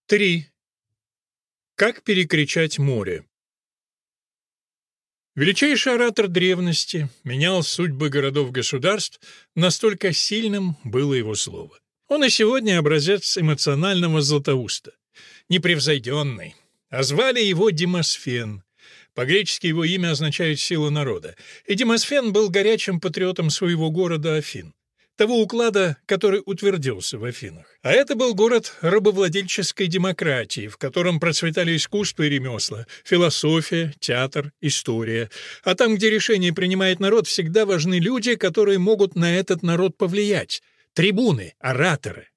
3. Как перекричать море? Величайший оратор древности менял судьбы городов-государств, настолько сильным было его слово. Он и сегодня образец эмоционального Златоуста. Непревзойденный. А звали его Демосфен. По-гречески его имя означает «сила народа». И Демосфен был горячим патриотом своего города Афин. Того уклада, который утвердился в Афинах. А это был город рабовладельческой демократии, в котором процветали искусство и ремесла, философия, театр, история. А там, где решение принимает народ, всегда важны люди, которые могут на этот народ повлиять. Трибуны, ораторы.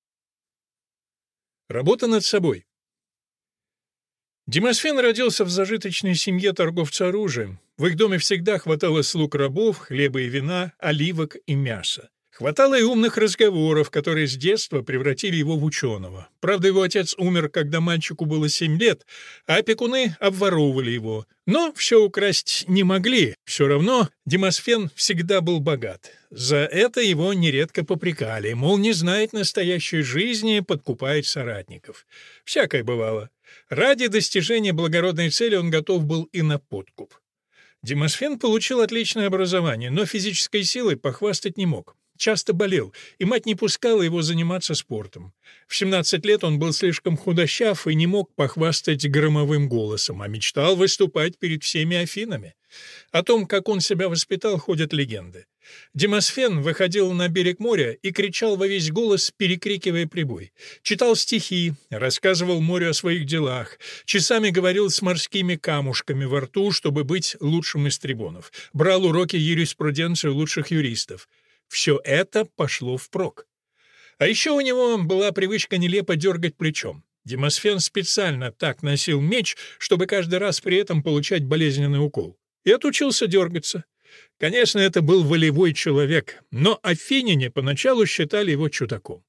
Работа над собой. Демосфен родился в зажиточной семье торговца оружием. В их доме всегда хватало слуг рабов, хлеба и вина, оливок и мяса. Хватало и умных разговоров, которые с детства превратили его в ученого. Правда, его отец умер, когда мальчику было 7 лет, а опекуны обворовывали его. Но все украсть не могли. Все равно Демосфен всегда был богат. За это его нередко попрекали, мол, не знает настоящей жизни, подкупает соратников. Всякое бывало. Ради достижения благородной цели он готов был и на подкуп. Демосфен получил отличное образование, но физической силой похвастать не мог. Часто болел, и мать не пускала его заниматься спортом. В 17 лет он был слишком худощав и не мог похвастать громовым голосом, а мечтал выступать перед всеми Афинами. О том, как он себя воспитал, ходят легенды. Демосфен выходил на берег моря и кричал во весь голос, перекрикивая прибой. Читал стихи, рассказывал морю о своих делах, часами говорил с морскими камушками во рту, чтобы быть лучшим из трибунов. Брал уроки юриспруденции у лучших юристов. Все это пошло впрок. А еще у него была привычка нелепо дергать плечом. Демосфен специально так носил меч, чтобы каждый раз при этом получать болезненный укол. И отучился дергаться. Конечно, это был волевой человек, но афиняне поначалу считали его чудаком.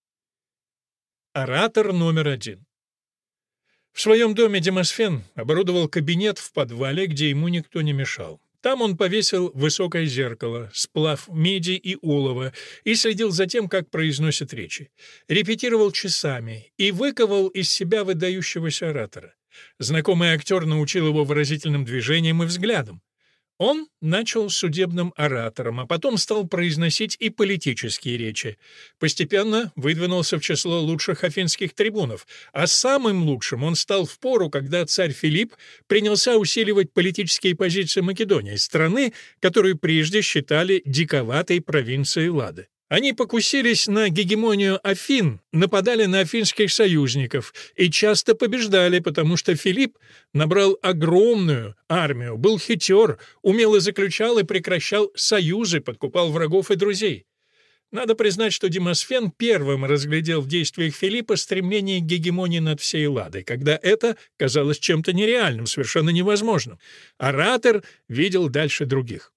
Оратор номер 1. В своем доме Демосфен оборудовал кабинет в подвале, где ему никто не мешал. Там он повесил высокое зеркало, сплав меди и олова, и следил за тем, как произносит речи. Репетировал часами и выковал из себя выдающегося оратора. Знакомый актер научил его выразительным движениям и взглядам. Он начал судебным оратором, а потом стал произносить и политические речи. Постепенно выдвинулся в число лучших афинских трибунов, а самым лучшим он стал в пору, когда царь Филипп принялся усиливать политические позиции Македонии, страны, которую прежде считали диковатой провинцией Лады. Они покусились на гегемонию Афин, нападали на афинских союзников и часто побеждали, потому что Филипп набрал огромную армию, был хитер, умело заключал и прекращал союзы, подкупал врагов и друзей. Надо признать, что Демосфен первым разглядел в действиях Филиппа стремление к гегемонии над всей Ладой, когда это казалось чем-то нереальным, совершенно невозможным. Оратор видел дальше других.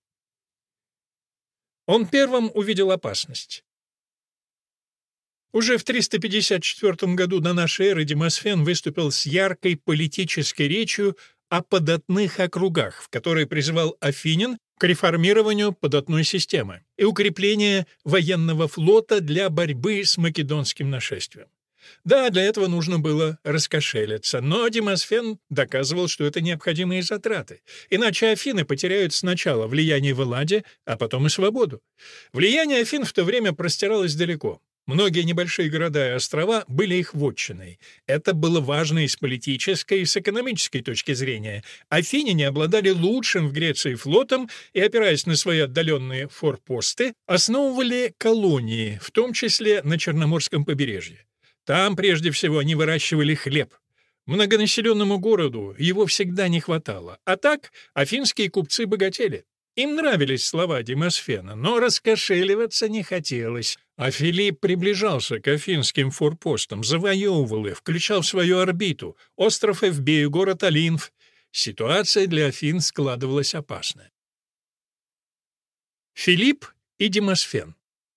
Он первым увидел опасность. Уже в 354 году до нашей эры Демосфен выступил с яркой политической речью о податных округах, в которой призывал афинян к реформированию податной системы и укреплению военного флота для борьбы с македонским нашествием. Да, для этого нужно было раскошелиться, но Демосфен доказывал, что это необходимые затраты. Иначе Афины потеряют сначала влияние в Элладе, а потом и свободу. Влияние Афин в то время простиралось далеко. Многие небольшие города и острова были их вотчиной. Это было важно и с политической, и с экономической точки зрения. Афиняне обладали лучшим в Греции флотом и, опираясь на свои отдаленные форпосты, основывали колонии, в том числе на Черноморском побережье. Там, прежде всего, они выращивали хлеб. Многонаселенному городу его всегда не хватало. А так афинские купцы богатели. Им нравились слова Демосфена, но раскошеливаться не хотелось. А Филипп приближался к афинским форпостам, завоевывал их, включал в свою орбиту остров Эвбею, город Олимф. Ситуация для Афин складывалась опасная. Филипп и Демосфен.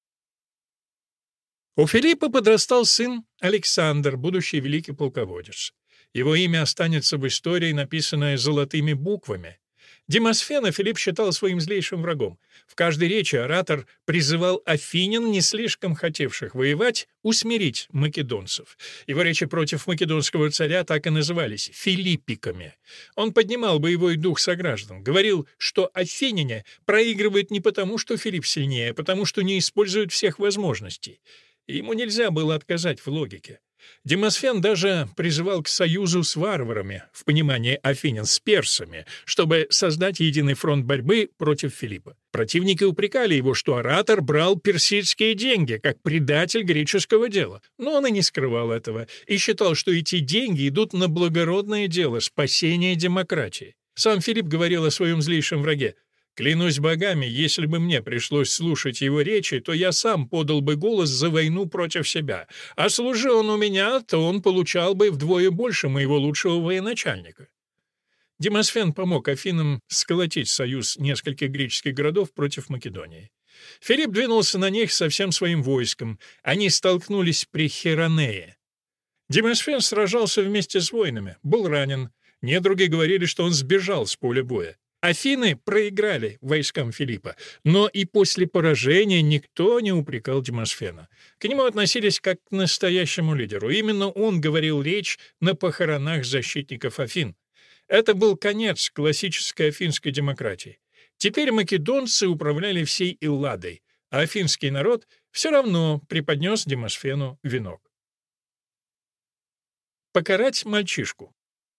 У Филиппа подрастал сын Александр, будущий великий полководец. Его имя останется в истории, написанное золотыми буквами. Демосфена Филипп считал своим злейшим врагом. В каждой речи оратор призывал афинян, не слишком хотевших воевать, усмирить македонцев. Его речи против македонского царя так и назывались — «филиппиками». Он поднимал боевой дух сограждан, говорил, что афиняне проигрывают не потому, что Филипп сильнее, а потому, что не используют всех возможностей. Ему нельзя было отказать в логике. Демосфен даже призывал к союзу с варварами, в понимании афинян с персами, чтобы создать единый фронт борьбы против Филиппа. Противники упрекали его, что оратор брал персидские деньги, как предатель греческого дела. Но он и не скрывал этого, и считал, что эти деньги идут на благородное дело — спасение демократии. Сам Филипп говорил о своем злейшем враге: «Клянусь богами, если бы мне пришлось слушать его речи, то я сам подал бы голос за войну против себя. А служи он у меня, то он получал бы вдвое больше моего лучшего военачальника». Демосфен помог Афинам сколотить союз нескольких греческих городов против Македонии. Филипп двинулся на них со всем своим войском. Они столкнулись при Херонее. Демосфен сражался вместе с воинами, был ранен. Недруги говорили, что он сбежал с поля боя. Афины проиграли войскам Филиппа, но и после поражения никто не упрекал Демосфена. К нему относились как к настоящему лидеру. Именно он говорил речь на похоронах защитников Афин. Это был конец классической афинской демократии. Теперь македонцы управляли всей Элладой, а афинский народ все равно преподнес Демосфену венок. Покарать мальчишку.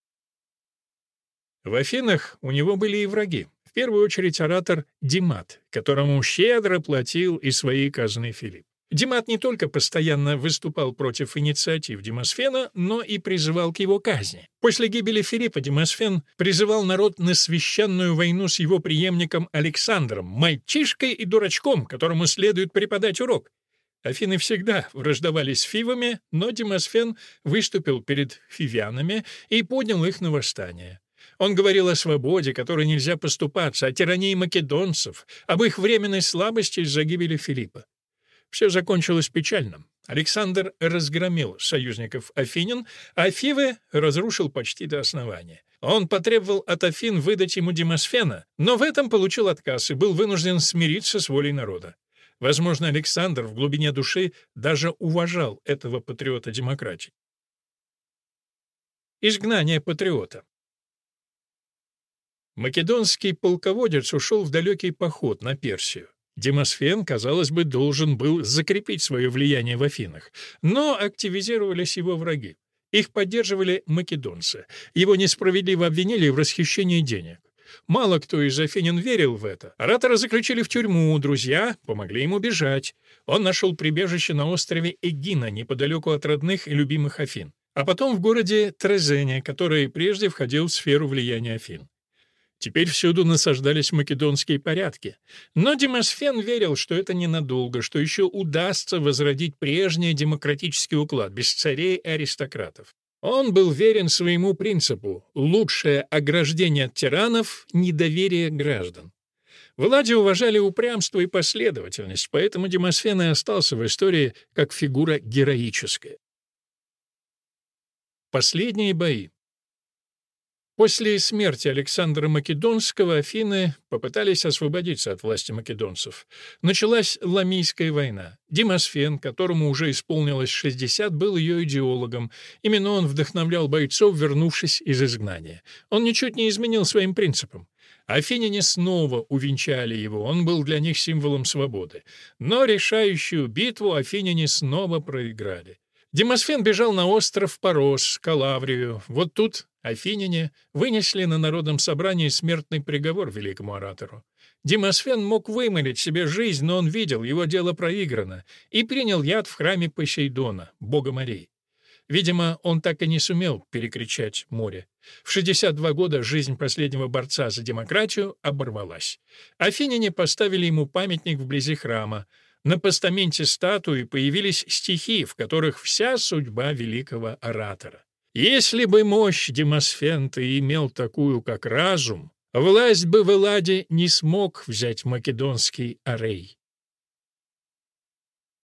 В Афинах у него были и враги. В первую очередь оратор Димат, которому щедро платил из своей казны Филипп. Димат не только постоянно выступал против инициатив Демосфена, но и призывал к его казни. После гибели Филиппа Демосфен призывал народ на священную войну с его преемником Александром, мальчишкой и дурачком, которому следует преподать урок. Афины всегда враждовали с фивами, но Демосфен выступил перед фивянами и поднял их на восстание. Он говорил о свободе, которой нельзя поступаться, о тирании македонцев, об их временной слабости из-за гибели Филиппа. Все закончилось печально. Александр разгромил союзников афинян, а Фивы разрушил почти до основания. Он потребовал от Афин выдать ему Демосфена, но в этом получил отказ и был вынужден смириться с волей народа. Возможно, Александр в глубине души даже уважал этого патриота демократии. Изгнание патриота. Македонский полководец ушел в далекий поход на Персию. Демосфен, казалось бы, должен был закрепить свое влияние в Афинах, но активизировались его враги. Их поддерживали македонцы. Его несправедливо обвинили в расхищении денег. Мало кто из афинян верил в это. Оратора заключили в тюрьму, друзья помогли ему бежать. Он нашел прибежище на острове Эгина, неподалеку от родных и любимых Афин, а потом в городе Трезене, который прежде входил в сферу влияния Афин. Теперь всюду насаждались македонские порядки. Но Демосфен верил, что это ненадолго, что еще удастся возродить прежний демократический уклад без царей и аристократов. Он был верен своему принципу — лучшее ограждение от тиранов — недоверие граждан. В Элладе уважали упрямство и последовательность, поэтому Демосфен и остался в истории как фигура героическая. Последние бои. После смерти Александра Македонского Афины попытались освободиться от власти македонцев. Началась Ламийская война. Демосфен, которому уже исполнилось 60, был ее идеологом. Именно он вдохновлял бойцов, вернувшись из изгнания. Он ничуть не изменил своим принципам. Афиняне снова увенчали его, он был для них символом свободы. Но решающую битву афиняне снова проиграли. Демосфен бежал на остров Парос, Калаврию. Вот тут афиняне вынесли на народном собрании смертный приговор великому оратору. Демосфен мог вымолить себе жизнь, но он видел, его дело проиграно, и принял яд в храме Посейдона, бога морей. Видимо, он так и не сумел перекричать море. В 62 года жизнь последнего борца за демократию оборвалась. Афиняне поставили ему памятник вблизи храма. На постаменте статуи появились стихи, в которых вся судьба великого оратора. «Если бы мощь Демосфента имел такую, как разум, власть бы в Элладе не смог взять македонский Арей.